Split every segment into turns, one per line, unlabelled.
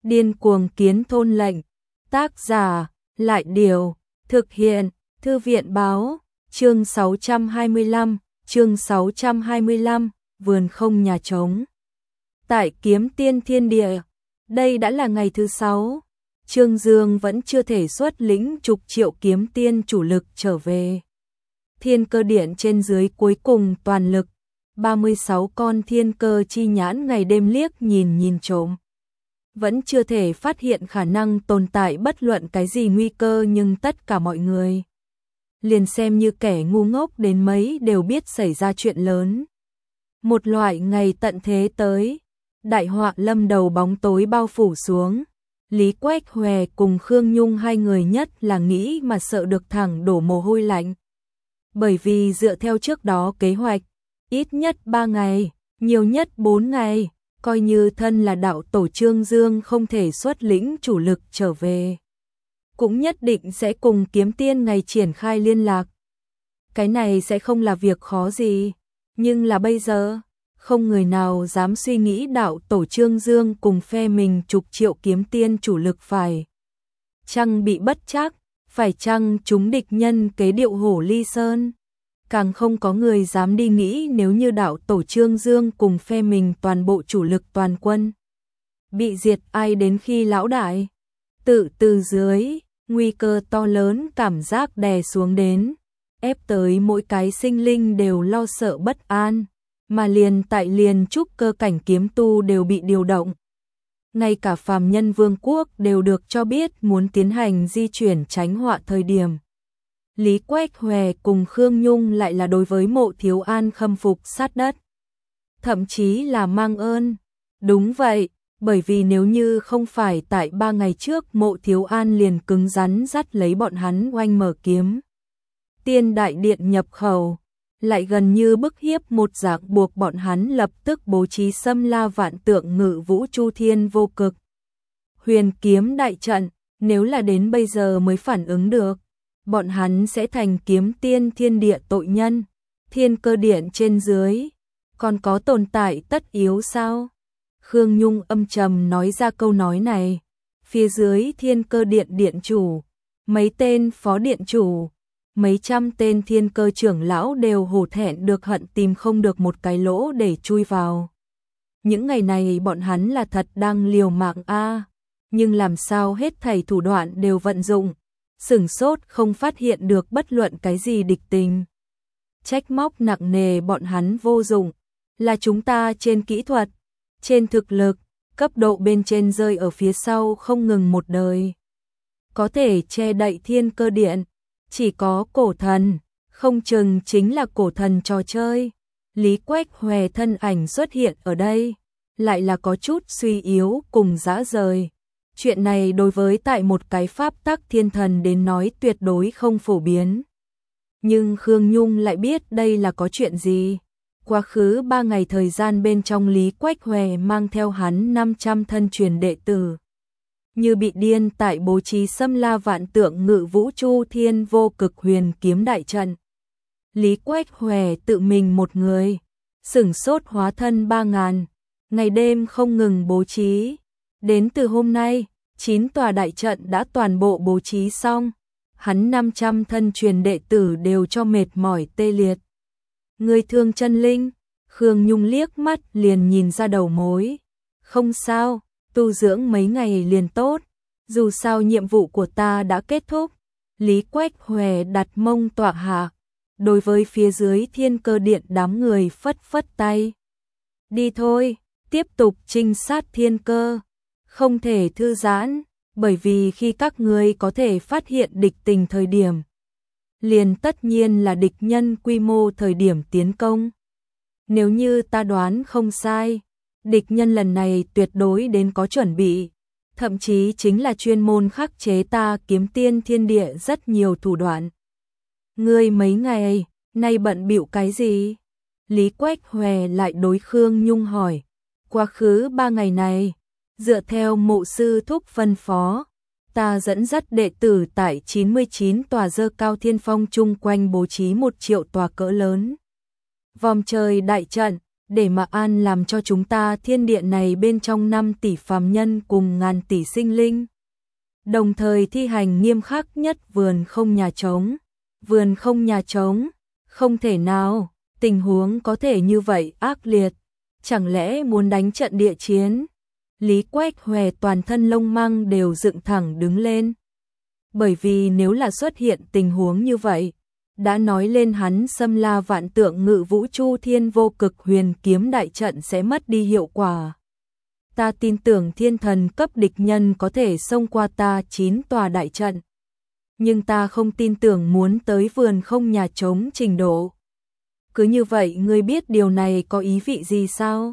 Điên cuồng kiến thôn lệnh. Tác giả, Lại Điều, thực hiện, Thư viện Báo, chương 625, vườn không nhà trống. Tại Kiếm Tiên Thiên Địa, đây đã là ngày thứ 6, Trương Dương vẫn chưa thể xuất lĩnh chục triệu kiếm tiên chủ lực trở về. Thiên Cơ Điện trên dưới cuối cùng toàn lực, 36 con thiên cơ chi nhãn ngày đêm liếc nhìn trộm. Vẫn chưa thể phát hiện khả năng tồn tại bất luận cái gì nguy cơ, nhưng tất cả mọi người, liền xem như kẻ ngu ngốc đến mấy đều biết xảy ra chuyện lớn. Một loại ngày tận thế tới, đại họa lâm đầu bóng tối bao phủ xuống. Lý Quách Hòe cùng Khương Nhung hai người nhất là nghĩ mà sợ được thẳng đổ mồ hôi lạnh. Bởi vì dựa theo trước đó kế hoạch, ít nhất 3 ngày, nhiều nhất 4 ngày, coi như thân là đạo tổ Trương Dương không thể xuất lĩnh chủ lực trở về, cũng nhất định sẽ cùng kiếm tiên ngày triển khai liên lạc. Cái này sẽ không là việc khó gì, nhưng là bây giờ, không người nào dám suy nghĩ đạo tổ Trương Dương cùng phe mình chục triệu kiếm tiên chủ lực phải chăng bị bất trắc, phải chăng chúng địch nhân kế điệu hổ ly sơn. Càng không có người dám đi nghĩ nếu như đạo tổ Trương Dương cùng phe mình toàn bộ chủ lực toàn quân bị diệt, ai đến khi lão đại. Từ dưới, nguy cơ to lớn cảm giác đè xuống đến, ép tới mỗi cái sinh linh đều lo sợ bất an, mà liền trúc cơ cảnh kiếm tu đều bị điều động. Ngay cả phàm nhân vương quốc đều được cho biết muốn tiến hành di chuyển tránh họa thời điểm. Lý Quách Hòe cùng Khương Nhung lại là đối với Mộ Thiếu An khâm phục sát đất, thậm chí là mang ơn. Đúng vậy, bởi vì nếu như không phải tại 3 ngày trước Mộ Thiếu An liền cứng rắn dắt lấy bọn hắn oanh mở Kiếm Tiên đại điện nhập khẩu, lại gần như bức hiếp một dạng buộc bọn hắn lập tức bố trí xâm la vạn tượng ngự vũ chu thiên vô cực huyền kiếm đại trận. Nếu là đến bây giờ mới phản ứng được, bọn hắn sẽ thành kiếm tiên thiên địa tội nhân. Thiên Cơ Điện trên dưới còn có tồn tại tất yếu sao? Khương Nhung âm trầm nói ra câu nói này. Phía dưới Thiên Cơ Điện điện chủ, mấy tên phó điện chủ, mấy trăm tên thiên cơ trưởng lão đều hổ thẹn được hận tìm không được một cái lỗ để chui vào. Những ngày này bọn hắn là thật đang liều mạng a, nhưng làm sao hết thảy thủ đoạn đều vận dụng, sửng sốt không phát hiện được bất luận cái gì địch tình. Trách móc nặng nề bọn hắn vô dụng, là chúng ta trên kỹ thuật, trên thực lực, cấp độ bên trên rơi ở phía sau không ngừng một đời. Có thể che đậy Thiên Cơ Điện, chỉ có cổ thần, không chừng chính là cổ thần trò chơi. Lý Quách Hòe thân ảnh xuất hiện ở đây, lại là có chút suy yếu cùng dã rời. Chuyện này đối với tại một cái pháp tắc thiên thần đến nói tuyệt đối không phổ biến. Nhưng Khương Nhung lại biết đây là có chuyện gì. Quá khứ 3 ngày thời gian bên trong, Lý Quách Hòe mang theo hắn 500 thân truyền đệ tử, như bị điên tại bố trí xâm la vạn tượng ngự vũ chu thiên vô cực huyền kiếm đại trận. Lý Quách Hòe tự mình một người, sửng sốt hóa thân 3000, ngày đêm không ngừng bố trí. Đến từ hôm nay, 9 tòa đại trận đã toàn bộ bố trí xong, hắn 500 thân truyền đệ tử đều cho mệt mỏi tê liệt. Người thương chân linh, Khương Nhung liếc mắt liền nhìn ra đầu mối. Không sao, tu dưỡng mấy ngày liền tốt, dù sao nhiệm vụ của ta đã kết thúc. Lý Quách Hòe đặt mông tọa hạ, đối với phía dưới Thiên Cơ Điện đám người phất phất tay. Đi thôi, tiếp tục trinh sát thiên cơ, không thể thư giãn, bởi vì khi các ngươi có thể phát hiện địch tình thời điểm, liền tất nhiên là địch nhân quy mô thời điểm tiến công. Nếu như ta đoán không sai, địch nhân lần này tuyệt đối đến có chuẩn bị, thậm chí chính là chuyên môn khắc chế ta Kiếm Tiên Thiên Địa rất nhiều thủ đoạn. Ngươi mấy ngày nay bận bịu cái gì? Lý Quách Hòe lại đối Khương Nhung hỏi. Quá khứ 3 ngày này, dựa theo Mộ sư thúc phân phó, ta dẫn dắt đệ tử tại 99 tòa dơ cao thiên phong chung quanh bố trí 1 triệu tòa cỡ lớn vòng trời đại trận, để mà an làm cho chúng ta thiên địa này bên trong 5 tỷ phàm nhân cùng ngàn tỷ sinh linh. Đồng thời thi hành nghiêm khắc nhất vườn không nhà trống. Vườn không nhà trống, không thể nào, tình huống có thể như vậy ác liệt, chẳng lẽ muốn đánh trận địa chiến? Lý Quách Hòe toàn thân lông măng đều dựng thẳng đứng lên. Bởi vì nếu là xuất hiện tình huống như vậy, đã nói lên hắn xâm la vạn tượng ngự vũ chu thiên vô cực huyền kiếm đại trận sẽ mất đi hiệu quả. Ta tin tưởng thiên thần cấp địch nhân có thể xông qua ta 9 tòa đại trận. Nhưng ta không tin tưởng muốn tới vườn không nhà trống trình độ. Cứ như vậy ngươi biết điều này có ý vị gì sao?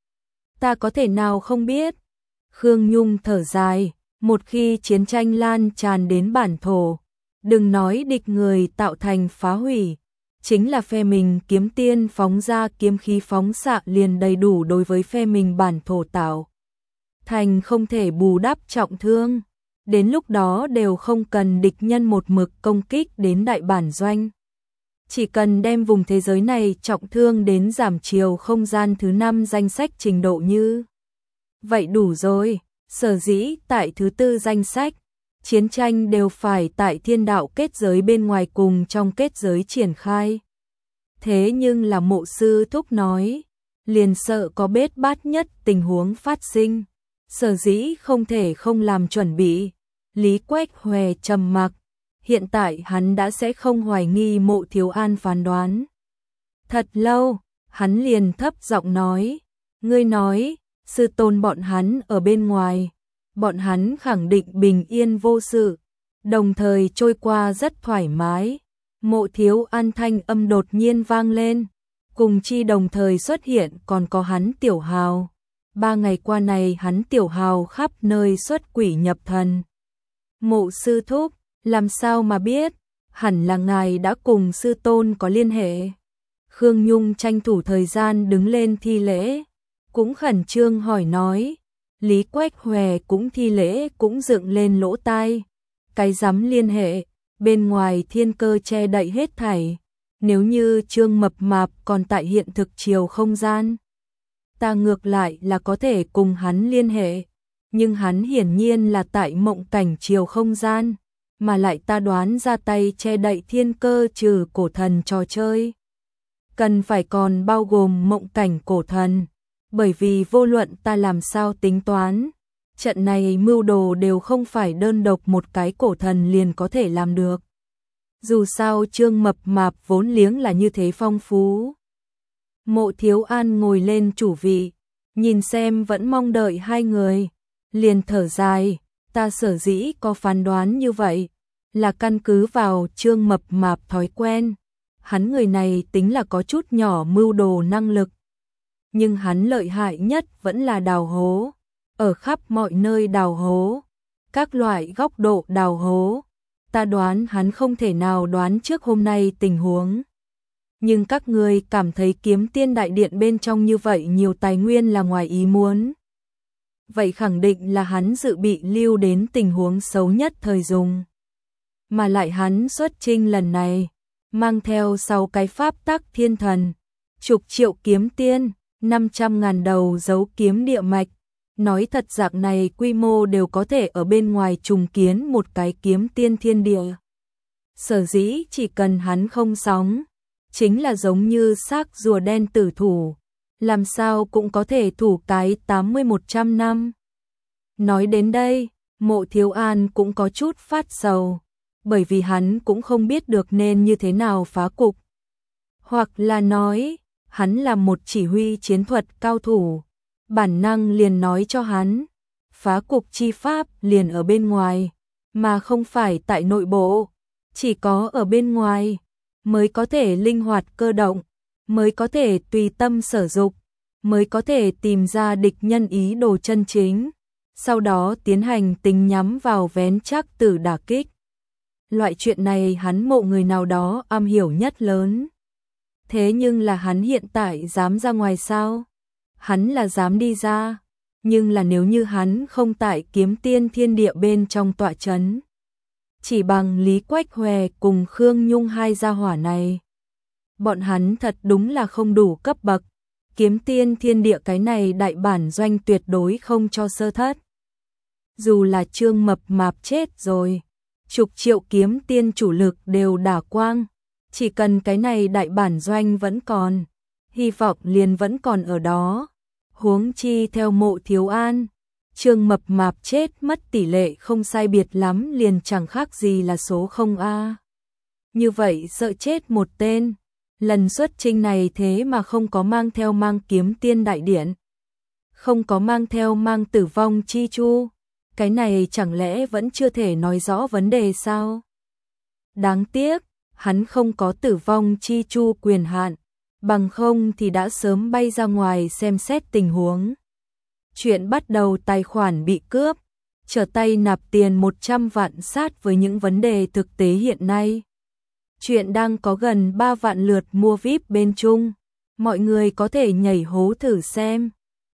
Ta có thể nào không biết? Khương Nhung thở dài, một khi chiến tranh lan tràn đến bản thổ, đừng nói địch người tạo thành phá hủy, chính là phe mình kiếm tiên phóng ra kiếm khí phóng xạ liền đầy đủ đối với phe mình bản thổ tạo thành không thể bù đắp trọng thương. Đến lúc đó đều không cần địch nhân một mực công kích đến đại bản doanh. Chỉ cần đem vùng thế giới này trọng thương đến giảm chiều không gian thứ 5 danh sách trình độ như vậy đủ rồi. Sở dĩ tại thứ 4 danh sách, chiến tranh đều phải tại thiên đạo kết giới bên ngoài cùng trong kết giới triển khai. Thế nhưng là Mộ sư thúc nói, liền sợ có bết bát nhất tình huống phát sinh. Sở dĩ không thể không làm chuẩn bị. Lý Quách Hòe trầm mặc, hiện tại hắn đã sẽ không hoài nghi Mộ Thiếu An phán đoán. Thật lâu, hắn liền thấp giọng nói, ngươi nói, sư tôn bọn hắn ở bên ngoài, bọn hắn khẳng định bình yên vô sự, đồng thời trôi qua rất thoải mái. Mộ Thiếu An thanh âm đột nhiên vang lên, cùng chi đồng thời xuất hiện còn có hắn Tiểu Hào. 3 ngày qua này hắn Tiểu Hào khắp nơi xuất quỷ nhập thần. Mộ sư thúc, làm sao mà biết, hẳn là ngài đã cùng sư tôn có liên hệ. Khương Nhung tranh thủ thời gian đứng lên thi lễ, cũng khẩn trương hỏi nói. Lý Quách Hòe cũng thi lễ cũng dựng lên lỗ tai. Cái dám liên hệ, bên ngoài thiên cơ che đậy hết thảy. Nếu như Trương Mập Mạp còn tại hiện thực chiều không gian, ta ngược lại là có thể cùng hắn liên hệ. Nhưng hắn hiển nhiên là tại mộng cảnh chiều không gian, mà lại ta đoán ra tay che đậy thiên cơ trừ cổ thần trò chơi. Cần phải còn bao gồm mộng cảnh cổ thần, bởi vì vô luận ta làm sao tính toán, trận này mưu đồ đều không phải đơn độc một cái cổ thần liền có thể làm được. Dù sao Trương Mập Mạp vốn liếng là như thế phong phú. Mộ Thiếu An ngồi lên chủ vị, nhìn xem vẫn mong đợi hai người, liền thở dài, ta sở dĩ có phán đoán như vậy, là căn cứ vào Trương Mập Mạp thói quen. Hắn người này tính là có chút nhỏ mưu đồ năng lực, nhưng hắn lợi hại nhất vẫn là đào hố, ở khắp mọi nơi đào hố, các loại góc độ đào hố. Ta đoán hắn không thể nào đoán trước hôm nay tình huống. Nhưng các người cảm thấy Kiếm Tiên Đại Điện bên trong như vậy nhiều tài nguyên là ngoài ý muốn. Vậy khẳng định là hắn dự bị lưu đến tình huống xấu nhất thời dùng. Mà lại hắn xuất chinh lần này, mang theo 6 cái pháp tắc thiên thần, chục triệu kiếm tiên, 500.000 đầu dấu kiếm địa mạch. Nói thật dạng này quy mô đều có thể ở bên ngoài trùng kiến một cái kiếm tiên thiên địa. Sở dĩ chỉ cần hắn không sóng, chính là giống như xác rùa đen tử thủ, làm sao cũng có thể thủ cái 80-100 năm. Nói đến đây, Mộ Thiếu An cũng có chút phát sầu, bởi vì hắn cũng không biết được nên như thế nào phá cục. Hoặc là nói, hắn là một chỉ huy chiến thuật cao thủ, bản năng liền nói cho hắn, phá cục chi pháp liền ở bên ngoài, mà không phải tại nội bộ. Chỉ có ở bên ngoài mới có thể linh hoạt cơ động, mới có thể tùy tâm sở dục, mới có thể tìm ra địch nhân ý đồ chân chính, sau đó tiến hành tính nhắm vào vén trắc tử đả kích. Loại chuyện này hắn Mộ người nào đó am hiểu nhất lớn. Thế nhưng là hắn hiện tại dám ra ngoài sao? Hắn là dám đi ra, nhưng là nếu như hắn không tại Kiếm Tiên thiên địa bên trong tọa chấn, chỉ bằng Lý Quách Hòe cùng Khương Nhung hai gia hỏa này, bọn hắn thật đúng là không đủ cấp bậc, Kiếm Tiên Thiên Địa cái này đại bản doanh tuyệt đối không cho sơ thất. Dù là Trương Mập Mạp chết rồi, chục triệu kiếm tiên chủ lực đều đả quang, chỉ cần cái này đại bản doanh vẫn còn, hy vọng liền vẫn còn ở đó. Huống chi theo Mộ Thiếu An, Trương Mập Mạp chết mất tỷ lệ không sai biệt lắm liền chẳng khác gì là số 0A. Như vậy sợ chết một tên, lần xuất chinh này thế mà không có mang theo mang kiếm tiên đại điển, không có mang theo mang tử vong chi chu, cái này chẳng lẽ vẫn chưa thể nói rõ vấn đề sao? Đáng tiếc, hắn không có tử vong chi chu quyền hạn, bằng không thì đã sớm bay ra ngoài xem xét tình huống. Chuyện bắt đầu tài khoản bị cướp, trở tay nạp tiền 100 vạn sát với những vấn đề thực tế hiện nay. Chuyện đang có gần 3 vạn lượt mua VIP bên Trung, mọi người có thể nhảy hố thử xem.